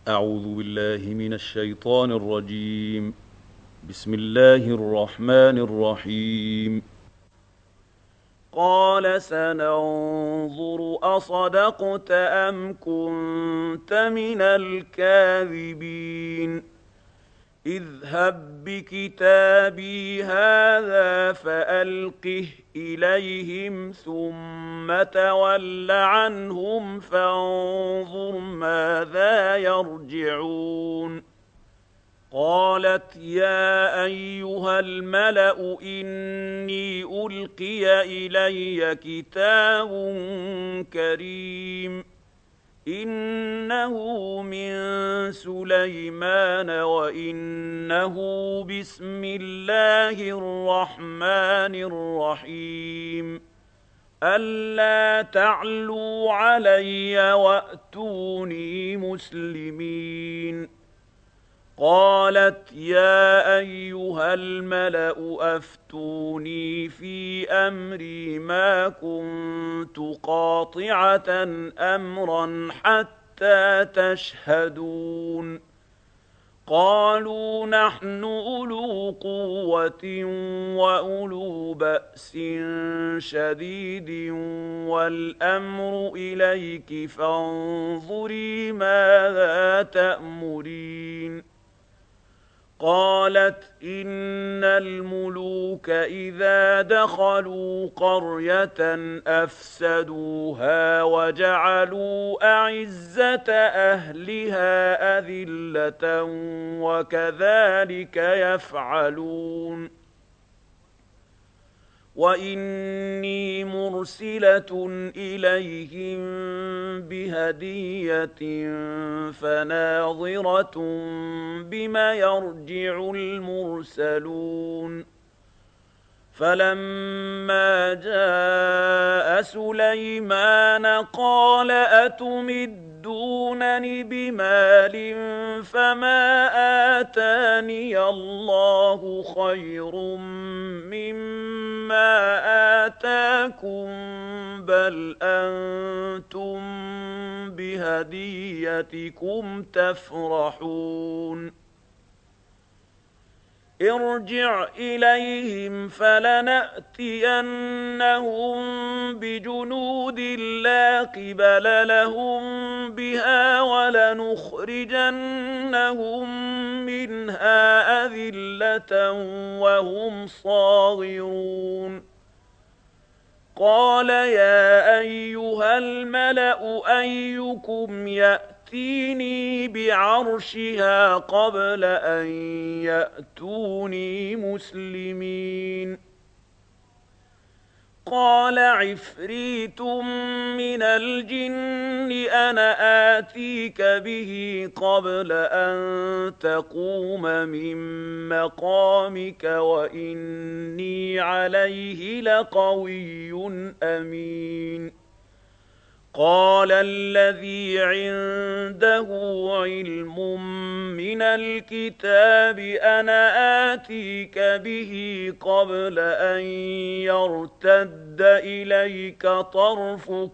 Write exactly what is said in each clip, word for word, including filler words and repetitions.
أعوذ بالله من الشيطان الرجيم. بسم الله الرحمن الرحيم. قال سننظر أصدقت أم كنت من الكاذبين اذهب بكتابي هذا فألقه إليهم ثم تول عنهم فانظر ماذا يرجعون. قالت يا أيها الملأ إني ألقي إلي كتاب كريم إنه من سليمان وإنه بسم الله الرحمن الرحيم ألا تعلوا علي وأتوني مسلمين. قالت يا أيها الملأ أفتوني في أمري ما كنت قاطعة أمرا حتى تشهدون. قالوا نحن أولو قوة وأولو بأس شديد والأمر إليك فانظري ماذا تأمرين. قالت إن الملوك إذا دخلوا قرية أفسدوها وجعلوا أعزة أهلها أذلة وكذلك يفعلون. وإني مرسلة إليهم بهدية فناظرة بما يرجع المرسلون. فلما جاء سليمان قال أتمدونني بمال فما آتاني الله خير مما آتاكم بل أنتم بهديتكم تفرحون. ارجع إليهم فلنأتينهم بجنود لا قبل لهم بها ولنخرجنهم منها أذلة وهم صاغرون. قال يا أيها الملأ أيكم يأتيني بعرشها قبل أن يأتوني مسلمين. قال عفريت من الجن أنا آتيك به قبل أن تقوم من مقامك وإني عليه لقوي أمين. قال الذي عنده علم من الكتاب أنا آتيك به قبل أن يرتد إليك طرفك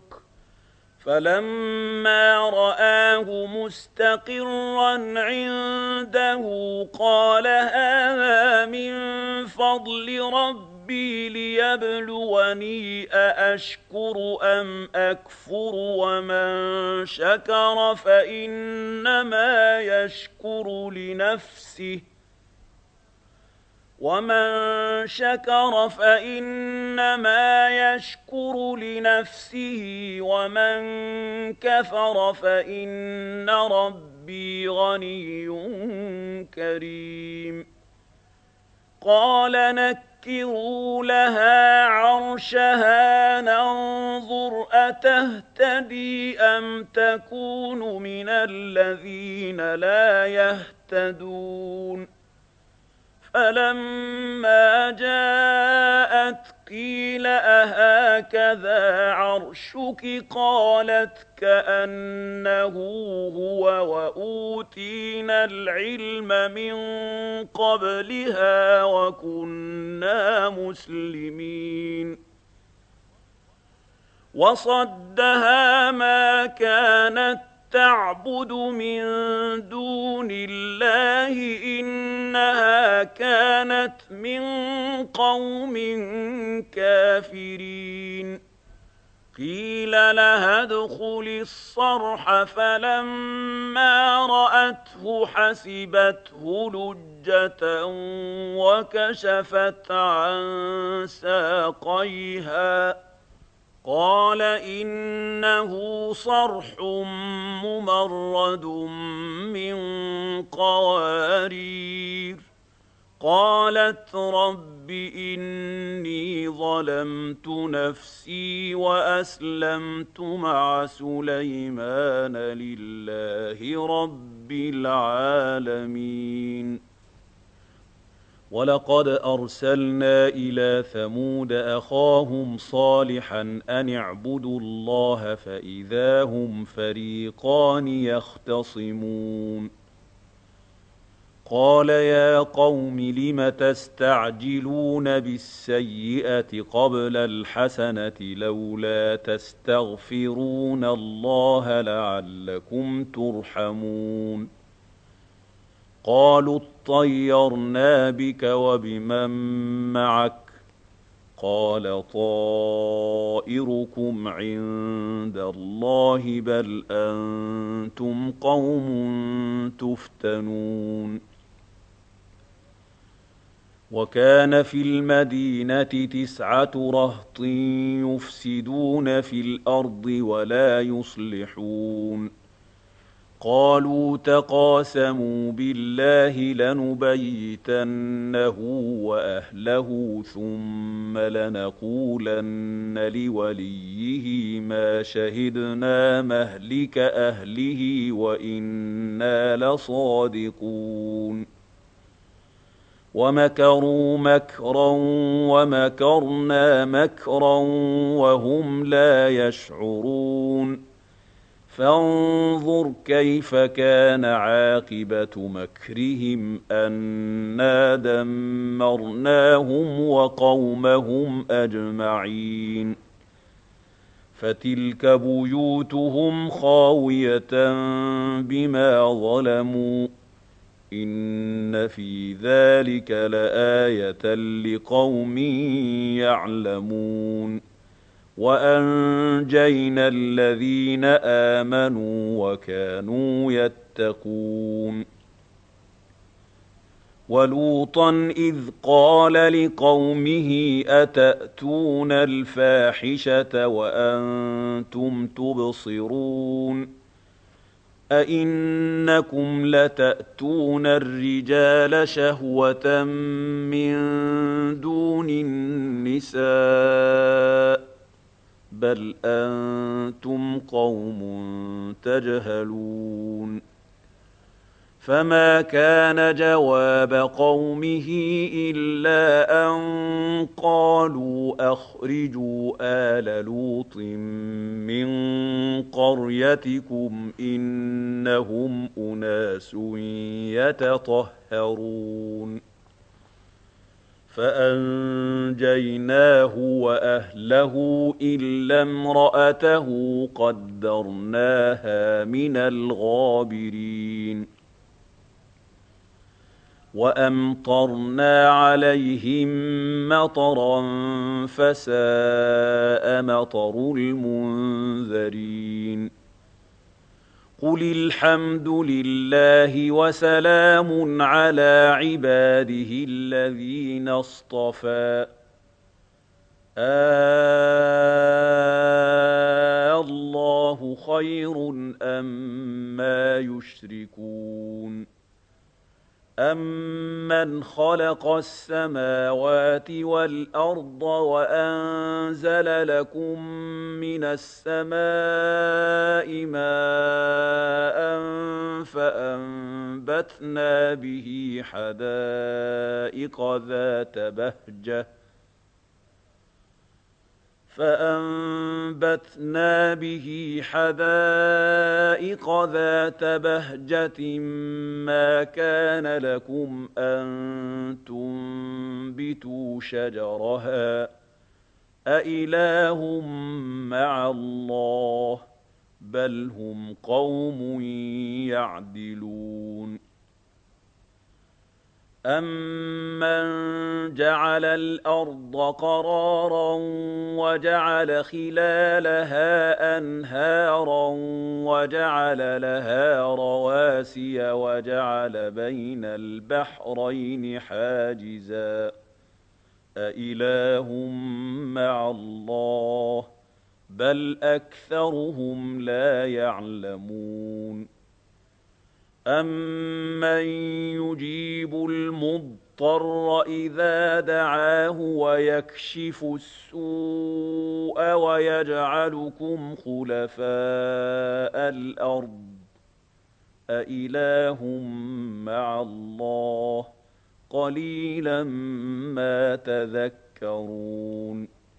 فلما رآه مستقرا عنده قال هذا من فضل ربي ليبلوني أأشكر أم أكفر ومن شكر فإنما يشكر لنفسه ومن شكر فإنما يشكر لنفسه ومن كفر فإن ربي غني كريم. قال نكروا لها عرشها ننظر أتهتدي أم تكون من الذين لا يهتدون. فلما جاءت قيل أهكذا عرشك قالت كأنه هو وأوتينا العلم من قبلها وكنا مسلمين. وصدها ما كانت تعبد من دون الله إنها كانت من قوم كافرين قيل لها ادخل الصرح فلما رأته حسبته لجة وكشفت عن ساقيها قال إنه صرح ممرد من قوارير قالت رب إني ظلمت نفسي وأسلمت مع سليمان لله رب العالمين ولقد أرسلنا إلى ثمود أخاهم صالحا أن اعبدوا الله فإذا هم فريقان يختصمون قال يا قوم لم تستعجلون بالسيئة قبل الحسنة لولا تستغفرون الله لعلكم ترحمون قالوا اطيرنا بك وبمن معك قال طائركم عند الله بل أنتم قوم تفتنون وكان في المدينة تسعة رهط يفسدون في الأرض ولا يصلحون قالوا تقاسموا بالله لنبيتنه وأهله ثم لنقولن لوليه ما شهدنا مهلك أهله وإنا لصادقون ومكروا مكرا ومكرنا مكرا وهم لا يشعرون فانظر كيف كان عاقبة مكرهم أنا دمرناهم وقومهم أجمعين فتلك بيوتهم خاوية بما ظلموا إن في ذلك لآية لقوم يعلمون وأنجينا الذين آمنوا وكانوا يتقون ولوطا إذ قال لقومه أتأتون الفاحشة وأنتم تبصرون أئنكم لتأتون الرجال شهوة من دون النساء بل أنتم قوم تجهلون فما كان جواب قومه إلا أن قالوا أخرجوا آل لوط من قريتكم إنهم أناس يتطهرون فأنجيناه وأهله إلا امرأته قدرناها من الغابرين وأمطرنا عليهم مطرا فساء مطر المنذرين قل الحمد لله وسلام على عباده الذين اصطفى آه الله خير أما يشركون أَمَّنْ خَلَقَ السَّمَاوَاتِ وَالْأَرْضَ وَأَنزَلَ لَكُم مِّنَ السَّمَاءِ مَاءً فَأَنبَتْنَا بِهِ حَدَائِقَ ذَاتَ بَهْجَةٍ فأنبتنا به حدائق ذات بهجة ما كان لكم أن تنبتوا شجرها أإله مع الله بل هم قوم يعدلون أَمَّنْ جَعَلَ الْأَرْضَ قَرَارًا وَجَعَلَ خِلَالَهَا أَنْهَارًا وَجَعَلَ لَهَا رَوَاسِيَ وَجَعَلَ بَيْنَ الْبَحْرَيْنِ حَاجِزًا أَإِلَٰهٌ مَّعَ اللَّهِ ۚ بَلْ أَكْثَرُهُمْ لَا يَعْلَمُونَ أَمَّن يُجِيبُ الْمُضْطَرَّ إِذَا دَعَاهُ وَيَكْشِفُ السُّوءَ وَيَجْعَلُكُمْ خُلَفَاءَ الْأَرْضِ أَإِلَٰهٌ مَّعَ اللَّهِ ۚ قَلِيلًا مَّا تَذَكَّرُونَ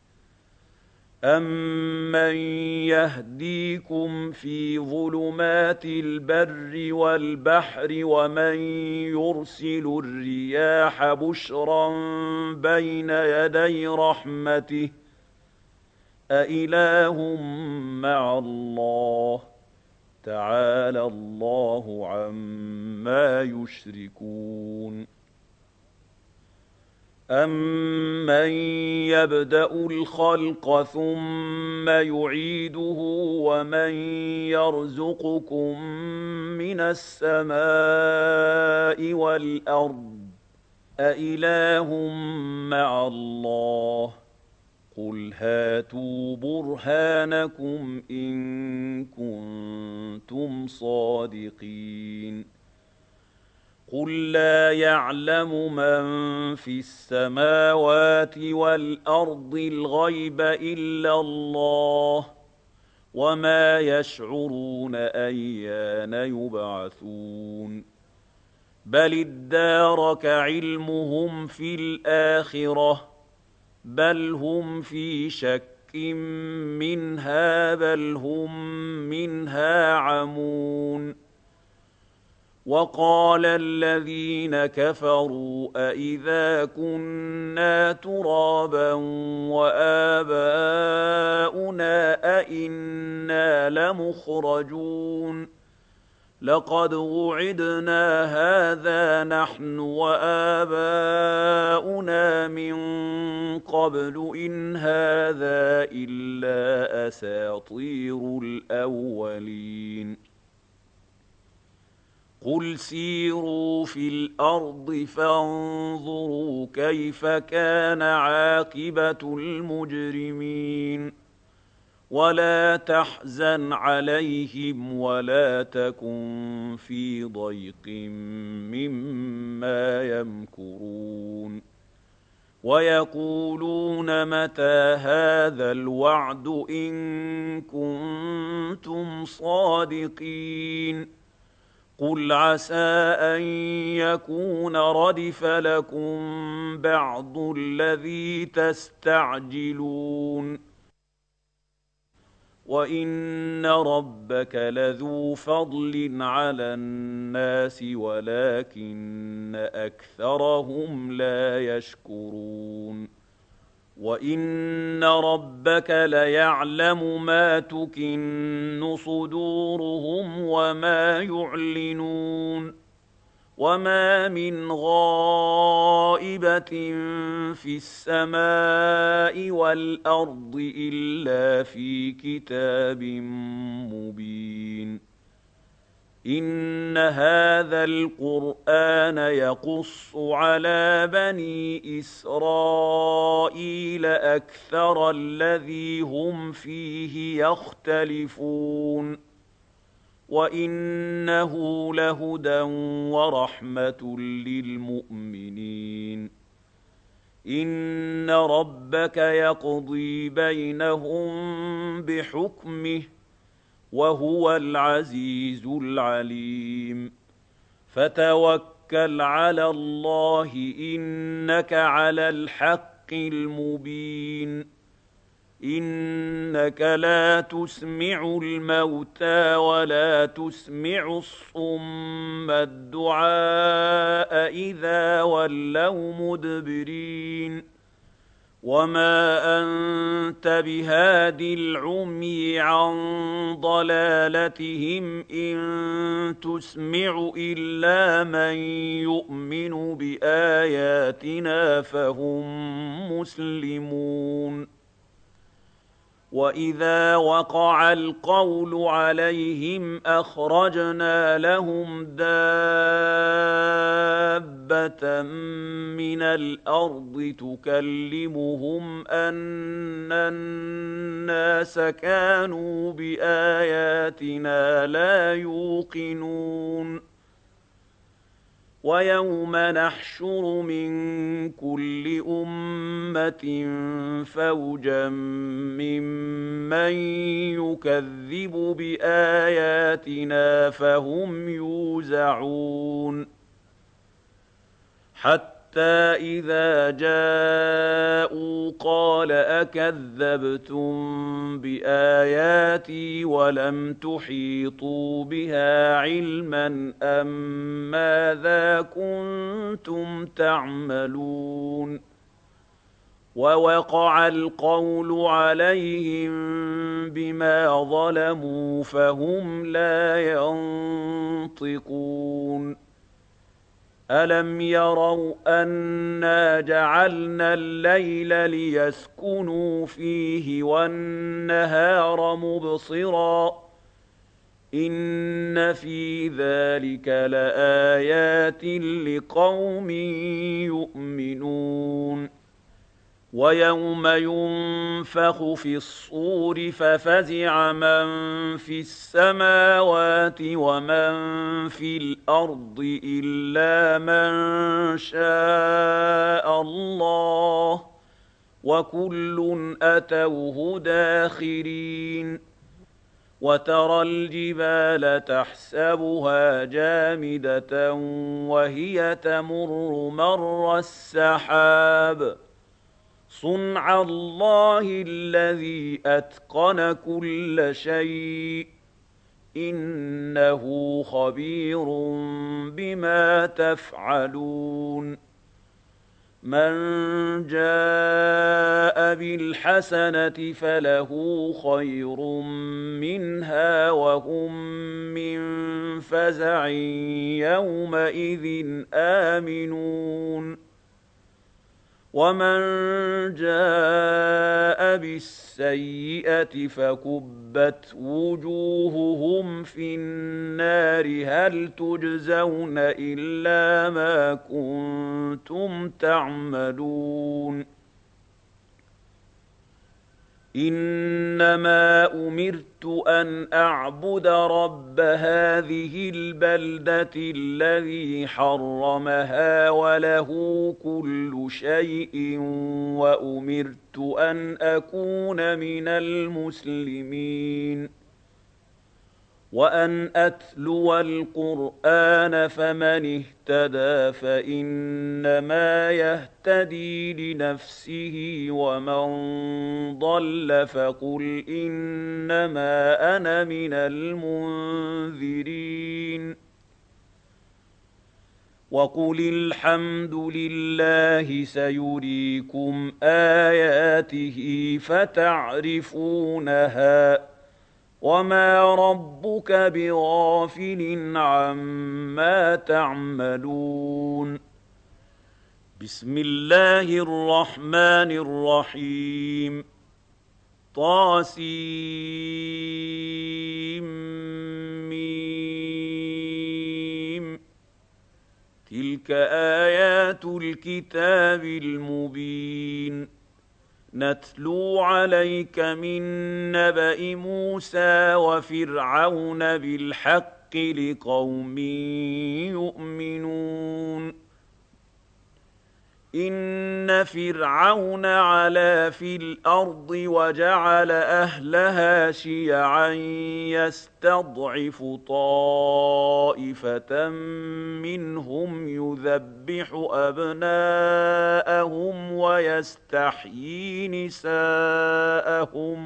أَمَّن يَهْدِيكُمْ فِي ظُلُمَاتِ الْبَرِّ وَالْبَحْرِ وَمَن يُرْسِلُ الرِّيَاحَ بُشْرًا بَيْنَ يَدَيْ رَحْمَتِهِ أَإِلَٰهٌ مَّعَ اللَّهِ ۚ تَعَالَى اللَّهُ عَمَّا يُشْرِكُونَ أَمَّن يَبْدَأُ الْخَلْقَ ثُمَّ يُعِيدُهُ وَمَن يَرْزُقُكُم مِّنَ السَّمَاءِ وَالْأَرْضِ أَإِلَٰهٌ مَّعَ اللَّهِ ۚ قُلْ هَاتُوا بُرْهَانَكُمْ إِن كُنتُمْ صَادِقِينَ قُل لَّا يَعْلَمُ مَن فِي السَّمَاوَاتِ وَالْأَرْضِ الْغَيْبَ إِلَّا اللَّهُ ۚ وَمَا يَشْعُرُونَ أَيَّانَ يُبْعَثُونَ بَلِ ادَّارَكَ عِلْمُهُمْ فِي الْآخِرَةِ ۚ بَلْ هُمْ فِي شَكٍّ مِّنْهَا بَلْ هُم مِّنْهَا عَمُونَ وَقَالَ الَّذِينَ كَفَرُوا أَإِذَا كُنَّا تُرَابًا وَآبَاؤُنَا أَإِنَّا لَمُخْرَجُونَ لَقَدْ وُعِدْنَا هَٰذَا نَحْنُ وَآبَاؤُنَا مِن قَبْلُ إِنْ هَٰذَا إِلَّا أَسَاطِيرُ الْأَوَّلِينَ قُلْ سِيرُوا فِي الْأَرْضِ فَانظُرُوا كَيْفَ كَانَ عَاقِبَةُ الْمُجْرِمِينَ وَلَا تَحْزَنْ عَلَيْهِمْ وَلَا تَكُن فِي ضَيْقٍ مِّمَّا يَمْكُرُونَ وَيَقُولُونَ مَتَىٰ هَٰذَا الْوَعْدُ إِن كُنتُمْ صَادِقِينَ قُلْ عَسَىٰ أَن يَكُونَ رَدِفَ لَكُم بَعْضُ الَّذِي تَسْتَعْجِلُونَ وَإِنَّ رَبَّكَ لَذُو فَضْلٍ عَلَى النَّاسِ وَلَٰكِنَّ أَكْثَرَهُمْ لَا يَشْكُرُونَ وَإِنَّ رَبَّكَ لَيَعْلَمُ مَا تُكِنُّ صُدُورُهُمْ وَمَا يُعْلِنُونَ وَمَا مِنْ غَائِبَةٍ فِي السَّمَاءِ وَالْأَرْضِ إِلَّا فِي كِتَابٍ مُّبِينٍ إِنَّ هَٰذَا الْقُرْآنَ يَقُصُّ عَلَىٰ بَنِي إِسْرَائِيلَ أَكْثَرَ الَّذِي هُمْ فِيهِ يَخْتَلِفُونَ وَإِنَّهُ لَهُدًى وَرَحْمَةٌ لِّلْمُؤْمِنِينَ إِنَّ رَبَّكَ يَقْضِي بَيْنَهُم بِحُكْمِهِ ۚ وَهُوَ الْعَزِيزُ الْعَلِيمُ فَتَوَكَّلْ عَلَى اللَّهِ ۖ إِنَّكَ عَلَى الْحَقِّ الْمُبِينِ إِنَّكَ لَا تُسْمِعُ الْمَوْتَىٰ وَلَا تُسْمِعُ الصُّمَّ الدُّعَاءَ إِذَا وَلَّوْا مُدْبِرِينَ وما أنت بهاد العمي عن ضلالتهم إن تسمع إلا من يؤمن بآياتنا فهم مسلمون وإذا وقع القول عليهم أخرجنا لهم دابة من الأرض تكلمهم أن الناس كانوا بآياتنا لا يوقنون ويوم نحشر من كل أمة فوجا ممن يكذب بآياتنا فهم يوزعون حتى إذا جاءوا قال أكذبتم بآياتي ولم تحيطوا بها علما أم ماذا كنتم تعملون ووقع القول عليهم بما ظلموا فهم لا ينطقون ألم يروا أنا جعلنا الليل ليسكنوا فيه والنهار مبصرا إن في ذلك لآيات لقوم يؤمنون ويوم ينفخ في الصور ففزع من في السماوات ومن في الأرض إلا من شاء الله وكل أتوه داخرين وترى الجبال تحسبها جامدة وهي تمر مر السحاب صنع الله الذي أتقن كل شيء إنه خبير بما تفعلون من جاء بالحسنة فله خير منها وهم من فزع يومئذ آمنون ومن جاء بالسيئة فكبت وجوههم في النار هل تجزون إلا ما كنتم تعملون إنما أمرت أن أعبد رب هذه البلدة الذي حرمها وله كل شيء وأمرت أن أكون من المسلمين وأن أتلو القرآن فمن اهتدى فإنما يهتدي لنفسه ومن ضل فقل إنما أنا من المنذرين وقل الحمد لله سيريكم آياته فتعرفونها وما ربك بغافل عما تعملون بسم الله الرحمن الرحيم طاسيم تلك آيات الكتاب المبين نتلو عليك من نبأ موسى وفرعون بالحق لقوم يؤمنون إن فرعون علا في الأرض وجعل أهلها شيعا يستضعف طائفة منهم يذبح أبناءهم ويستحيي نساءهم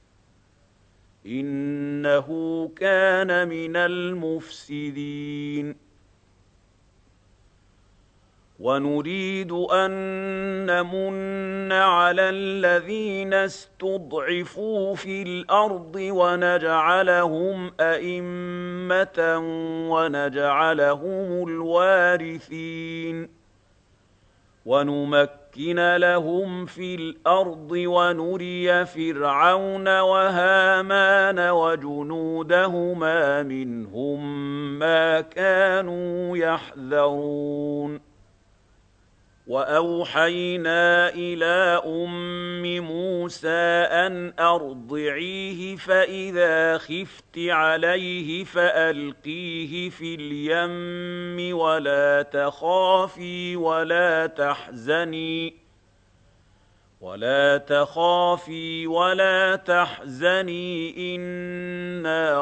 إنه كان من المفسدين ونريد أن نمن على الذين استضعفوا في الأرض ونجعلهم أئمة ونجعلهم الوارثين ونمكن لهم في الأرض ونري فرعون وهامان وجنودهما منهم ما كانوا يحذرون وأوحينا إلى أم موسى أن أرضعيه فإذا خفت عليه فألقيه في اليم ولا تخافي ولا تحزني ولا تخافي ولا تحزني إنا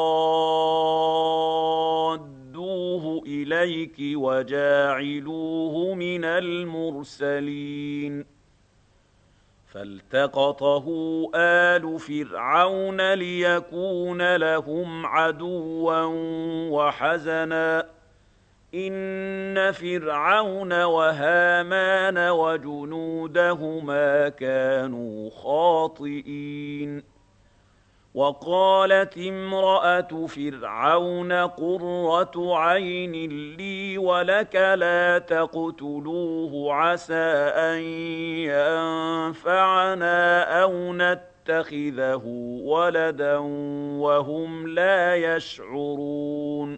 رادوه إليك وجاعلوه من المرسلين فالتقطه آل فرعون ليكون لهم عدوا وحزنا إن فرعون وهامان وجنودهما كانوا خاطئين وقالت امرأة فرعون قرة عين لي ولك لا تقتلوه عسى أن ينفعنا أو نتخذه ولدا وهم لا يشعرون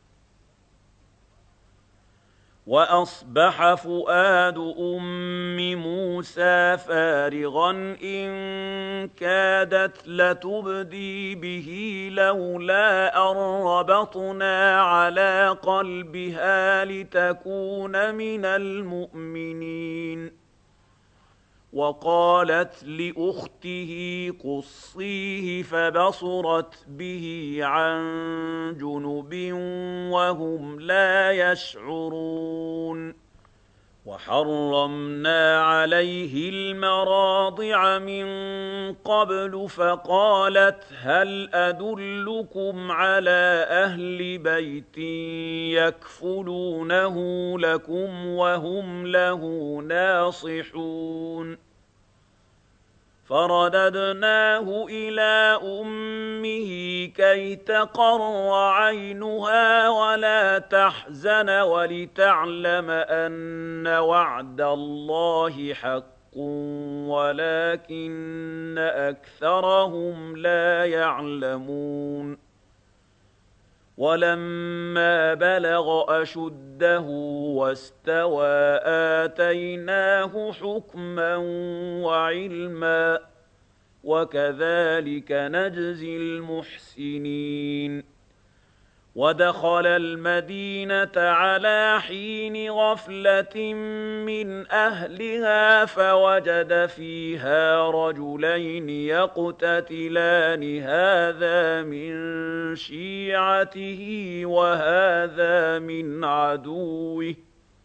وأصبح فؤاد أم موسى فارغا إن كادت لتبدي به لولا أن ربطنا على قلبها لتكون من المؤمنين وقالت لأخته قصيه فبصرت به عن جنب وهم لا يشعرون وحرمنا عليه المراضع من قبل فقالت هل أدلكم على أهل بيت يكفلونه لكم وهم له ناصحون فرددناه إلى أمه كي تقر عينها ولا تحزن ولتعلم أن وعد الله حق ولكن أكثرهم لا يعلمون ولما بلغ أشده واستوى آتيناه حكما وعلما وكذلك نجزي المحسنين ودخل المدينة على حين غفلة من أهلها فوجد فيها رجلين يقتتلان هذا من شيعته وهذا من عدوه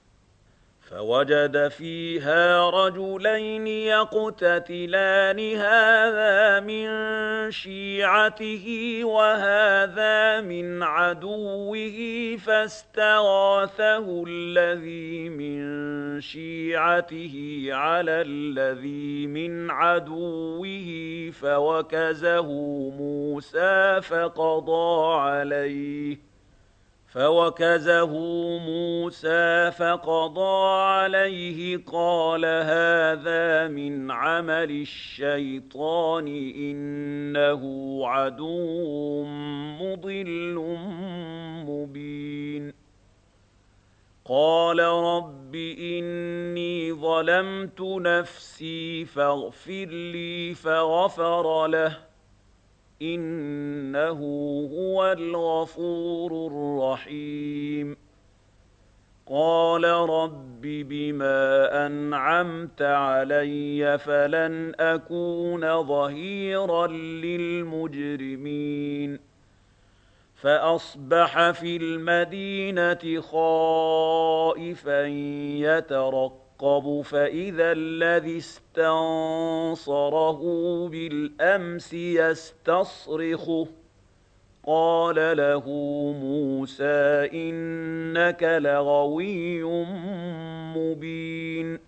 فوجد فيها رجلين يقتتلان هذا من شيعته وهذا من عدوه فاستغاثه الذي من شيعته على الذي من عدوه فوكزه موسى فقضى عليه فوكزه موسى فقضى عليه قال هذا من عمل الشيطان إنه عدو مضل مبين قال رب إني ظلمت نفسي فاغفر لي فغفر له إنه هو الغفور الرحيم قال رب بما أنعمت علي فلن أكون ظهيرا للمجرمين فأصبح في المدينة خائفا يترقب فإذا الذي استنصره بالأمس يستصرخه قال له موسى إنك لغوي مبين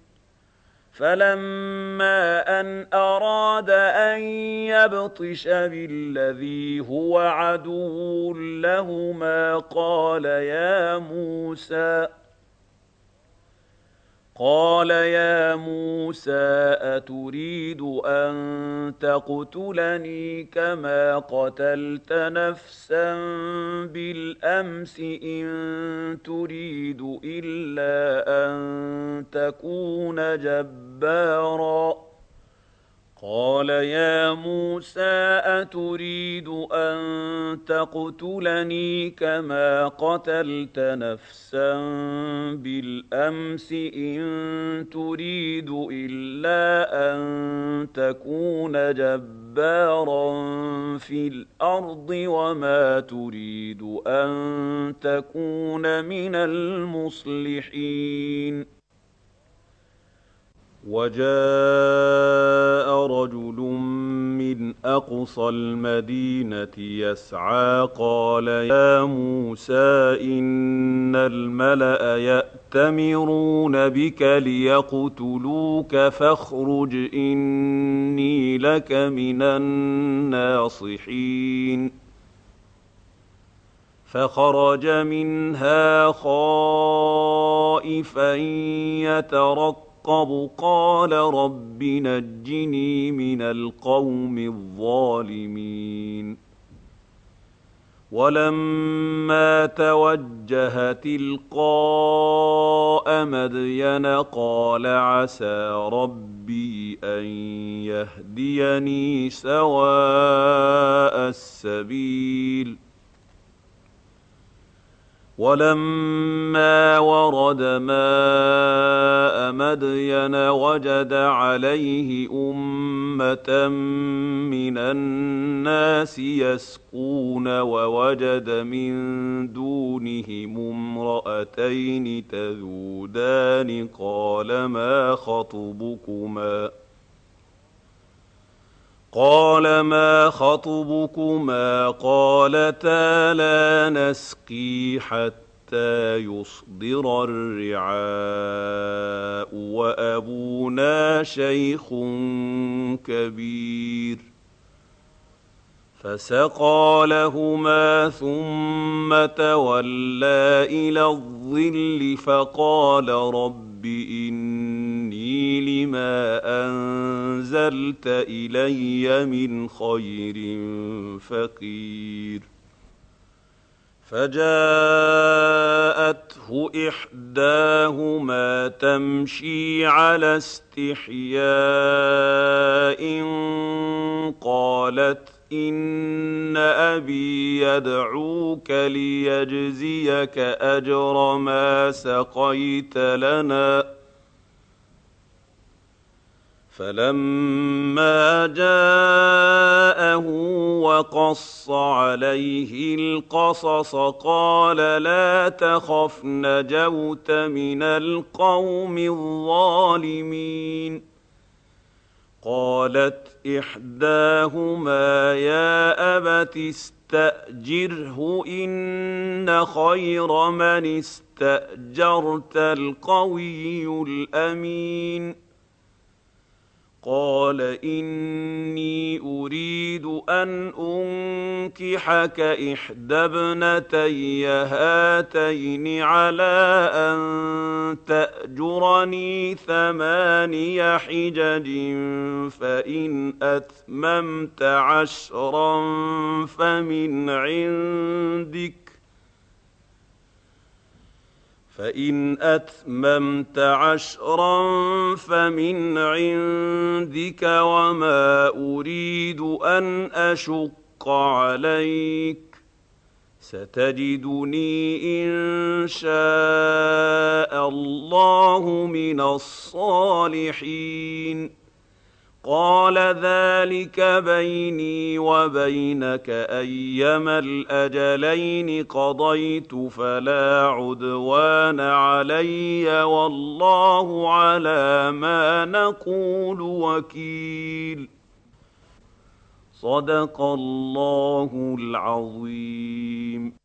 فلما أن أراد أن يبطش بالذي هو عدو لهما قال يا موسى قال يا موسى أتريد أن تقتلني كما قتلت نفسا بالأمس إن تريد إلا أن تكون جبارا قال يا موسى أتريد أن تقتلني كما قتلت نفسا بالأمس إن تريد إلا أن تكون جبارا في الأرض وما تريد أن تكون من المصلحين وجاء رجل من أقصى المدينة يسعى قال يا موسى إن الملأ يأتمرون بك ليقتلوك فاخرج إني لك من الناصحين فخرج منها خائفا يترقب قال رب نجني من القوم الظالمين ولما توجه تلقاء مدين قال عسى ربي أن يهديني سواء السبيل ولما ورد ماء مدين وجد عليه أمة من الناس يسقون ووجد من دونهم امرأتين تذودان قال ما خطبكما قال ما خطبكما قالتا لا نسقي حتى يصدر الرعاء وأبونا شيخ كبير فسقى لهما ثم تولى إلى الظل فقال رب إني لما أنزلت إلي من خير فقير فجاءته إحداهما تمشي على استحياء قالت إن أبي يدعوك ليجزيك أجر ما سقيت لنا فلما جاءه وقص عليه القصص قال لا تخف نجوت من القوم الظالمين قالت إحداهما يا أبت استأجره إن خير من استأجرت القوي الأمين قال إني أريد أن أنكحك إحدى ابنتي هاتين على أن تأجرني ثماني حجج فإن أتممت عشرا فمن عندك فإن أتممت عشرا فمن عندك وما أريد أن أشق عليك ستجدني إن شاء الله من الصالحين قال ذلك بيني وبينك أيما الأجلين قضيت فلا عدوان علي والله على ما نقول وكيل صدق الله العظيم.